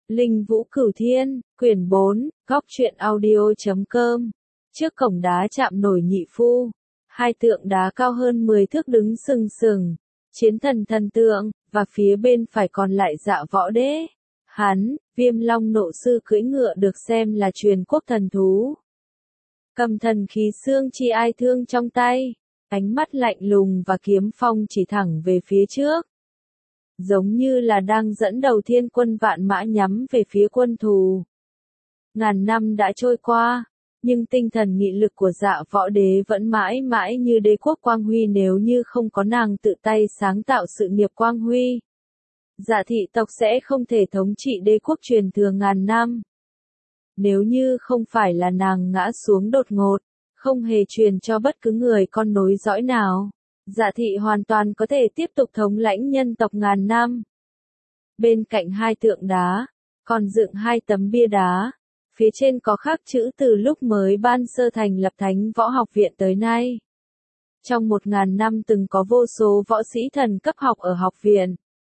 Linh Vũ Cửu Thiên, quyển 4, góc truyện audio.com. Trước cổng đá chạm nổi nhị phu, hai tượng đá cao hơn 10 thước đứng sừng sừng, chiến thần thần tượng, và phía bên phải còn lại Dạ Võ Đế. Hắn, Viêm Long Nộ Sư cưỡi ngựa được xem là truyền quốc thần thú. Cầm thần khí xương chi ai thương trong tay, ánh mắt lạnh lùng và kiếm phong chỉ thẳng về phía trước. Giống như là đang dẫn đầu thiên quân vạn mã nhắm về phía quân thù. Ngàn năm đã trôi qua, nhưng tinh thần nghị lực của Dạ Võ Đế vẫn mãi mãi như đế quốc quang huy nếu như không có nàng tự tay sáng tạo sự nghiệp quang huy. Dạ thị tộc sẽ không thể thống trị đế quốc truyền thừa ngàn năm. Nếu như không phải là nàng ngã xuống đột ngột, không hề truyền cho bất cứ người con nối dõi nào, Dạ thị hoàn toàn có thể tiếp tục thống lãnh nhân tộc ngàn năm. Bên cạnh hai tượng đá, còn dựng hai tấm bia đá, phía trên có khắc chữ từ lúc mới ban sơ thành lập Thánh Võ Học Viện tới nay. Trong 1000 năm từng có vô số võ sĩ thần cấp học ở học viện.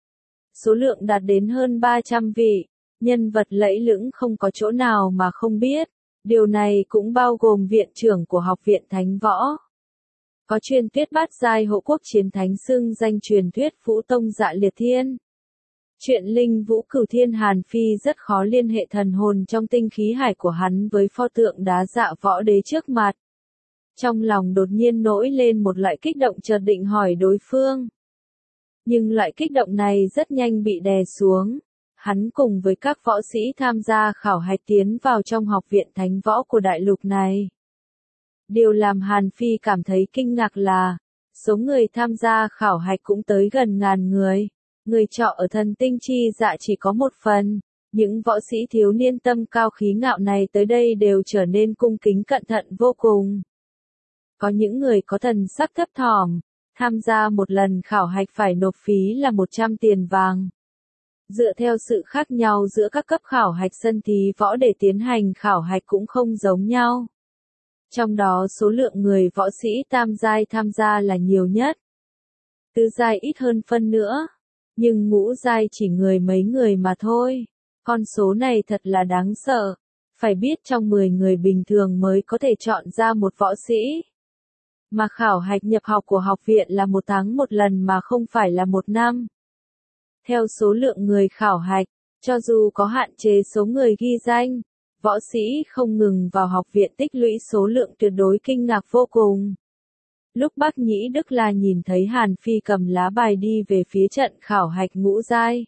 Số lượng đạt đến hơn 300 vị, nhân vật lẫy lững không có chỗ nào mà không biết, điều này cũng bao gồm viện trưởng của học viện Thánh Võ. Có truyền thuyết bát giai hộ quốc chiến thánh xưng danh truyền thuyết Vũ Tông Dạ Liệt Thiên. Chuyện Linh Vũ Cửu Thiên Hàn Phi rất khó liên hệ thần hồn trong tinh khí hải của hắn với pho tượng đá Dạ Võ Đế trước mặt. Trong lòng đột nhiên nổi lên một loại kích động chợt định hỏi đối phương. Nhưng loại kích động này rất nhanh bị đè xuống. Hắn cùng với các võ sĩ tham gia khảo hạch tiến vào trong học viện Thánh Võ của đại lục này. Điều làm Hàn Phi cảm thấy kinh ngạc là, số người tham gia khảo hạch cũng tới gần 1000 người. Người trọ ở Thần Tinh Chi Dạ chỉ có một phần. Những võ sĩ thiếu niên tâm cao khí ngạo này tới đây đều trở nên cung kính cẩn thận vô cùng. Có những người có thần sắc thấp thỏm, tham gia một lần khảo hạch phải nộp phí là 100 tiền vàng. Dựa theo sự khác nhau giữa các cấp khảo hạch sân thí võ để tiến hành khảo hạch cũng không giống nhau. Trong đó số lượng người võ sĩ tam giai tham gia là nhiều nhất. Tứ giai ít hơn phân nữa, nhưng ngũ giai chỉ mấy người mà thôi. Con số này thật là đáng sợ. Phải biết trong 10 người bình thường mới có thể chọn ra một võ sĩ. Mà khảo hạch nhập học của học viện là 1 tháng một lần mà không phải là 1 năm. Theo số lượng người khảo hạch, cho dù có hạn chế số người ghi danh, võ sĩ không ngừng vào học viện tích lũy số lượng tuyệt đối kinh ngạc vô cùng. Lúc Bác Nhĩ Đức La nhìn thấy Hàn Phi cầm lá bài đi về phía trận khảo hạch ngũ giai.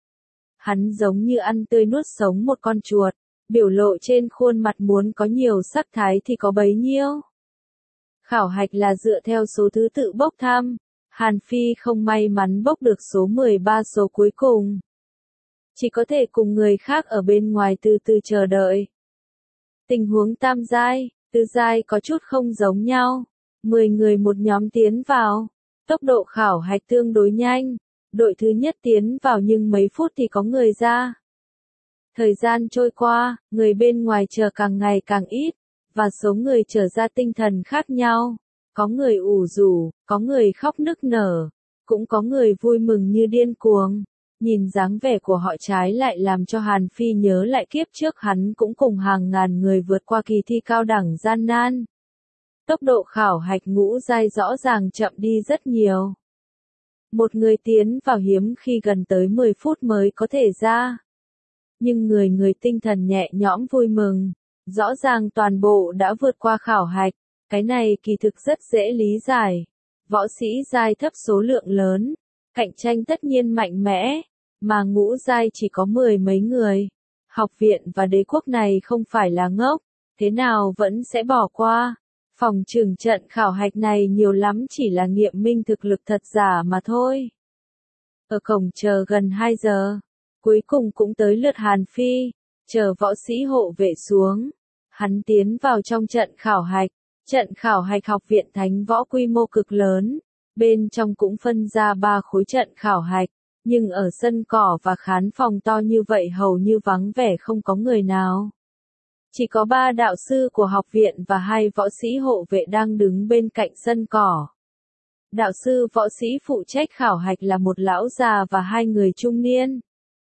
Hắn giống như ăn tươi nuốt sống một con chuột, biểu lộ trên khuôn mặt muốn có nhiều sắc thái thì có bấy nhiêu. Khảo hạch là dựa theo số thứ tự bốc thăm, Hàn Phi không may mắn bốc được số 13 số cuối cùng. Chỉ có thể cùng người khác ở bên ngoài từ từ chờ đợi. Tình huống tam giai, tứ giai có chút không giống nhau. 10 người một nhóm tiến vào, tốc độ khảo hạch tương đối nhanh, đội thứ nhất tiến vào nhưng mấy phút thì có người ra. Thời gian trôi qua, người bên ngoài chờ càng ngày càng ít, và số người trở ra tinh thần khác nhau, có người ủ rũ, có người khóc nức nở, cũng có người vui mừng như điên cuồng. Nhìn dáng vẻ của họ trái lại làm cho Hàn Phi nhớ lại kiếp trước hắn cũng cùng hàng ngàn người vượt qua kỳ thi cao đẳng gian nan. Tốc độ khảo hạch ngũ giai rõ ràng chậm đi rất nhiều. Một người tiến vào hiếm khi gần tới 10 phút mới có thể ra. Nhưng người tinh thần nhẹ nhõm vui mừng, rõ ràng toàn bộ đã vượt qua khảo hạch, cái này kỳ thực rất dễ lý giải. Võ sĩ giai thấp số lượng lớn, cạnh tranh tất nhiên mạnh mẽ, mà ngũ giai chỉ có 10 mấy người. Học viện và đế quốc này không phải là ngốc, thế nào vẫn sẽ bỏ qua. Phòng trường trận khảo hạch này nhiều lắm chỉ là nghiệm minh thực lực thật giả mà thôi. Ở cổng chờ gần 2 giờ, cuối cùng cũng tới lượt Hàn Phi, chờ võ sĩ hộ vệ xuống. Hắn tiến vào trong trận khảo hạch. Trận khảo hạch học viện Thánh Võ quy mô cực lớn, bên trong cũng phân ra 3 khối trận khảo hạch, nhưng ở sân cỏ và khán phòng to như vậy hầu như vắng vẻ không có người nào. Chỉ có 3 đạo sư của học viện và 2 võ sĩ hộ vệ đang đứng bên cạnh sân cỏ. Đạo sư võ sĩ phụ trách khảo hạch là một lão già và 2 người trung niên.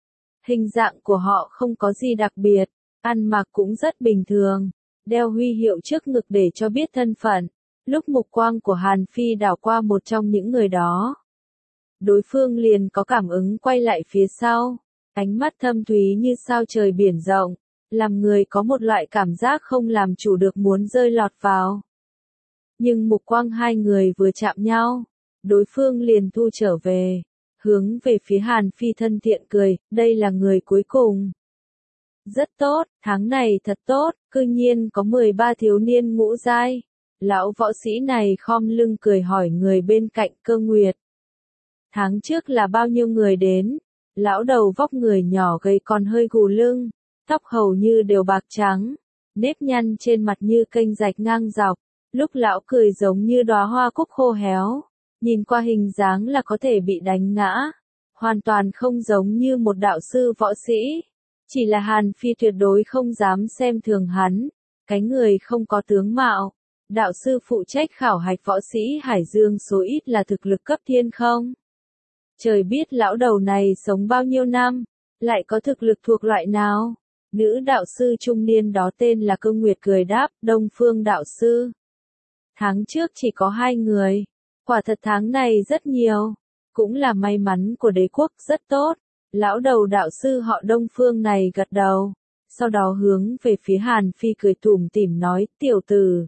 Hình dạng của họ không có gì đặc biệt, ăn mặc cũng rất bình thường, đeo huy hiệu trước ngực để cho biết thân phận. Lúc mục quang của Hàn Phi đảo qua một trong những người đó, đối phương liền có cảm ứng quay lại phía sau, ánh mắt thâm thúy như sao trời biển rộng, làm người có một loại cảm giác không làm chủ được muốn rơi lọt vào. Nhưng mục quang hai người vừa chạm nhau, đối phương liền thu trở về, hướng về phía Hàn Phi thân thiện cười, đây là người cuối cùng. Rất tốt, tháng này thật tốt, cư nhiên có 13 thiếu niên ngũ giai. Lão võ sĩ này khom lưng cười hỏi người bên cạnh Cơ Nguyệt. Tháng trước là bao nhiêu người đến? Lão đầu vóc người nhỏ gầy còn hơi gù lưng, tóc hầu như đều bạc trắng, nếp nhăn trên mặt như kênh rạch ngang dọc. Lúc lão cười giống như đóa hoa cúc khô héo, nhìn qua hình dáng là có thể bị đánh ngã, hoàn toàn không giống như một đạo sư võ sĩ. Chỉ là Hàn Phi tuyệt đối không dám xem thường hắn, cái người không có tướng mạo. Đạo sư phụ trách khảo hạch võ sĩ Hải Dương số ít là thực lực cấp thiên không. Trời biết lão đầu này sống bao nhiêu năm, lại có thực lực thuộc loại nào. Nữ đạo sư trung niên đó tên là Cơ Nguyệt cười đáp, Đông Phương đạo sư. Tháng trước chỉ có 2 người, quả thật tháng này rất nhiều, cũng là may mắn của đế quốc rất tốt. Lão đầu đạo sư họ Đông Phương này gật đầu, sau đó hướng về phía Hàn Phi cười tủm tỉm nói, tiểu tử.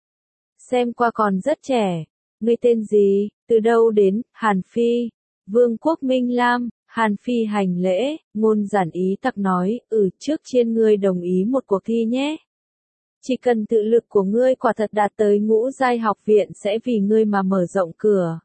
Xem qua còn rất trẻ, ngươi tên gì, từ đâu đến, Hàn Phi, Vương quốc Minh Lam. Hàn Phi hành lễ, ngôn giản ý tặc nói, trước trên ngươi đồng ý một cuộc thi nhé. Chỉ cần tự lực của ngươi quả thật đạt tới ngũ giai học viện sẽ vì ngươi mà mở rộng cửa.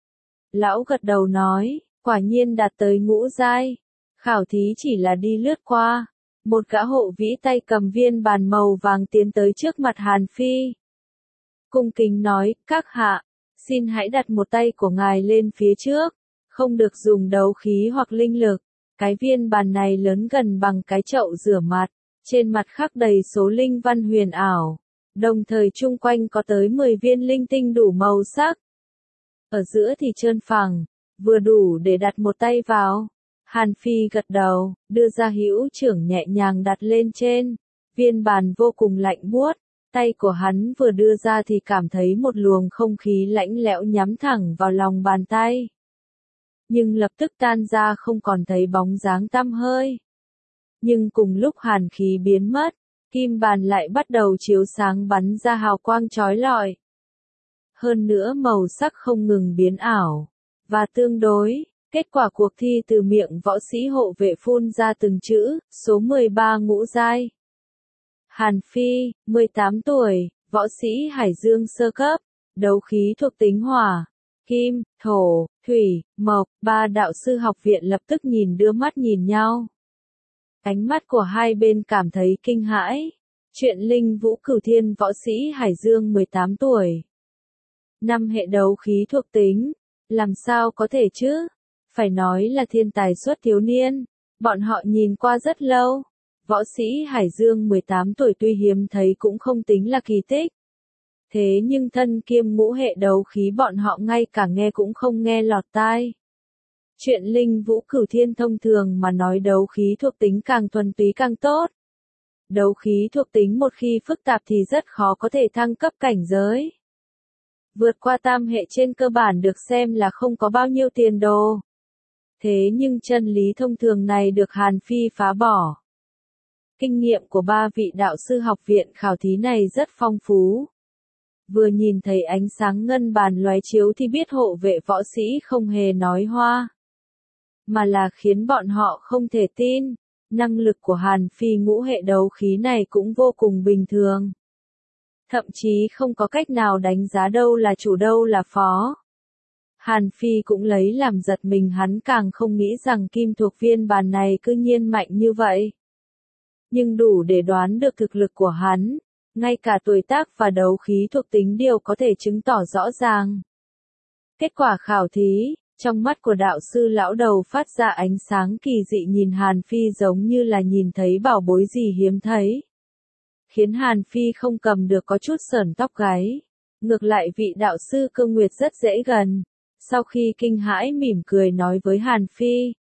Lão gật đầu nói, quả nhiên đạt tới ngũ giai. Khảo thí chỉ là đi lướt qua. Một gã hộ vĩ tay cầm viên bàn màu vàng tiến tới trước mặt Hàn Phi. Cung kính nói, các hạ, xin hãy đặt một tay của ngài lên phía trước. Không được dùng đấu khí hoặc linh lực. Cái viên bàn này lớn gần bằng cái chậu rửa mặt. Trên mặt khắc đầy số linh văn huyền ảo. Đồng thời chung quanh có tới 10 viên linh tinh đủ màu sắc. Ở giữa thì trơn phẳng, vừa đủ để đặt một tay vào. Hàn Phi gật đầu, đưa ra hữu trưởng nhẹ nhàng đặt lên trên. Viên bàn vô cùng lạnh buốt. Tay của hắn vừa đưa ra thì cảm thấy một luồng không khí lạnh lẽo nhắm thẳng vào lòng bàn tay. Nhưng lập tức tan ra không còn thấy bóng dáng tăm hơi. Nhưng cùng lúc hàn khí biến mất, kim bàn lại bắt đầu chiếu sáng bắn ra hào quang chói lọi. Hơn nữa màu sắc không ngừng biến ảo, và tương đối, kết quả cuộc thi từ miệng võ sĩ hộ vệ phun ra từng chữ, số 13 ngũ giai. Hàn Phi, 18 tuổi, võ sĩ Hải Dương sơ cấp, đấu khí thuộc tính hỏa, kim, thổ, thủy, mộc, 3 đạo sư học viện lập tức đưa mắt nhìn nhau. Ánh mắt của hai bên cảm thấy kinh hãi. Chuyện Linh Vũ Cửu Thiên võ sĩ Hải Dương 18 tuổi. 5 hệ đấu khí thuộc tính. Làm sao có thể chứ? Phải nói là thiên tài xuất thiếu niên. Bọn họ nhìn qua rất lâu. Võ sĩ Hải Dương 18 tuổi tuy hiếm thấy cũng không tính là kỳ tích. Thế nhưng thân kiêm ngũ hệ đấu khí bọn họ ngay cả nghe cũng không nghe lọt tai. Chuyện Linh Vũ Cửu Thiên thông thường mà nói đấu khí thuộc tính càng thuần túy càng tốt. Đấu khí thuộc tính một khi phức tạp thì rất khó có thể thăng cấp cảnh giới. Vượt qua tam hệ trên cơ bản được xem là không có bao nhiêu tiền đồ. Thế nhưng chân lý thông thường này được Hàn Phi phá bỏ. Kinh nghiệm của 3 vị đạo sư học viện khảo thí này rất phong phú. Vừa nhìn thấy ánh sáng ngân bàn lóe chiếu thì biết hộ vệ võ sĩ không hề nói hoa. Mà là khiến bọn họ không thể tin. Năng lực của Hàn Phi ngũ hệ đấu khí này cũng vô cùng bình thường. Thậm chí không có cách nào đánh giá đâu là chủ đâu là phó. Hàn Phi cũng lấy làm giật mình, hắn càng không nghĩ rằng kim thuộc viên bàn này cư nhiên mạnh như vậy. Nhưng đủ để đoán được thực lực của hắn, ngay cả tuổi tác và đấu khí thuộc tính đều có thể chứng tỏ rõ ràng. Kết quả khảo thí, trong mắt của đạo sư lão đầu phát ra ánh sáng kỳ dị, nhìn Hàn Phi giống như là nhìn thấy bảo bối gì hiếm thấy. Khiến Hàn Phi không cầm được có chút sởn tóc gáy. Ngược lại vị đạo sư Cơ Nguyệt rất dễ gần. Sau khi kinh hãi mỉm cười nói với Hàn Phi,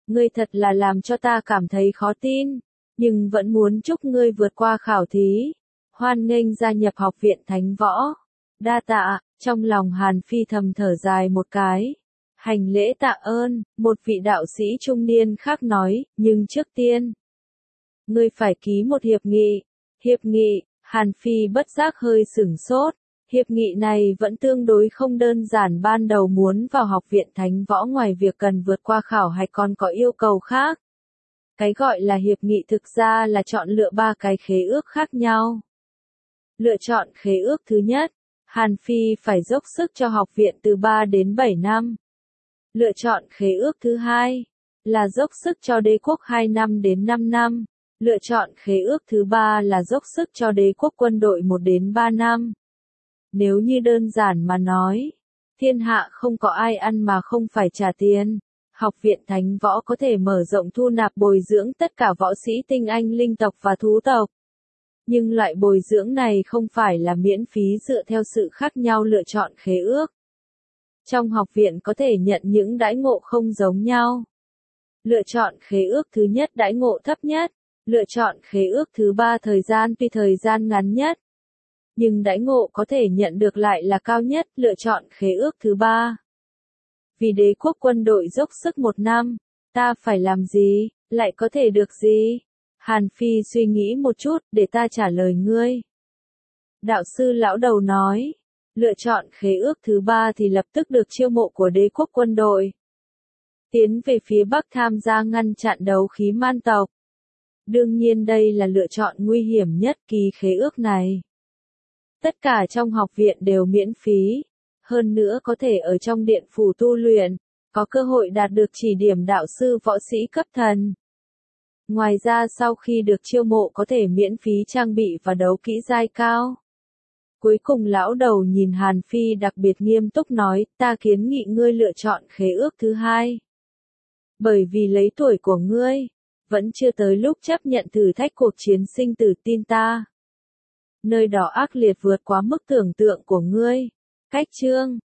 Ngươi thật là làm cho ta cảm thấy khó tin, nhưng vẫn muốn chúc ngươi vượt qua khảo thí. Hoan nghênh gia nhập học viện Thánh Võ. Đa tạ, trong lòng Hàn Phi thầm thở dài một cái. Hành lễ tạ ơn, một vị đạo sĩ trung niên khác nói, nhưng trước tiên, ngươi phải ký một hiệp nghị. Hiệp nghị, Hàn Phi bất giác hơi sửng sốt. Hiệp nghị này vẫn tương đối không đơn giản, ban đầu muốn vào học viện Thánh Võ ngoài việc cần vượt qua khảo hạch còn có yêu cầu khác. Cái gọi là hiệp nghị thực ra là chọn lựa 3 cái khế ước khác nhau. Lựa chọn khế ước thứ nhất, Hàn Phi phải dốc sức cho học viện từ 3 đến 7 năm. Lựa chọn khế ước thứ hai, là dốc sức cho đế quốc 2 năm đến 5 năm. Lựa chọn khế ước thứ ba là dốc sức cho đế quốc quân đội 1 đến 3 năm. Nếu như đơn giản mà nói, thiên hạ không có ai ăn mà không phải trả tiền. Học viện Thánh Võ có thể mở rộng thu nạp bồi dưỡng tất cả võ sĩ tinh anh linh tộc và thú tộc. Nhưng loại bồi dưỡng này không phải là miễn phí dựa theo sự khác nhau lựa chọn khế ước. Trong học viện có thể nhận những đãi ngộ không giống nhau. Lựa chọn khế ước thứ nhất đãi ngộ thấp nhất. Lựa chọn khế ước thứ ba thời gian tuy thời gian ngắn nhất. Nhưng đãi ngộ có thể nhận được lại là cao nhất. Lựa chọn khế ước thứ ba. Vì đế quốc quân đội dốc sức 1 năm, ta phải làm gì, lại có thể được gì? Hàn Phi suy nghĩ một chút, để ta trả lời ngươi. Đạo sư lão đầu nói, lựa chọn khế ước thứ ba thì lập tức được chiêu mộ của đế quốc quân đội. Tiến về phía Bắc tham gia ngăn chặn đấu khí man tộc. Đương nhiên đây là lựa chọn nguy hiểm nhất ký khế ước này. Tất cả trong học viện đều miễn phí. Hơn nữa có thể ở trong điện phủ tu luyện, có cơ hội đạt được chỉ điểm đạo sư võ sĩ cấp thần. Ngoài ra sau khi được chiêu mộ có thể miễn phí trang bị và đấu kỹ giai cao. Cuối cùng lão đầu nhìn Hàn Phi đặc biệt nghiêm túc nói, ta kiến nghị ngươi lựa chọn khế ước thứ hai. Bởi vì lấy tuổi của ngươi, vẫn chưa tới lúc chấp nhận thử thách cuộc chiến sinh tử, tin ta. Nơi đó ác liệt vượt quá mức tưởng tượng của ngươi. Cách chương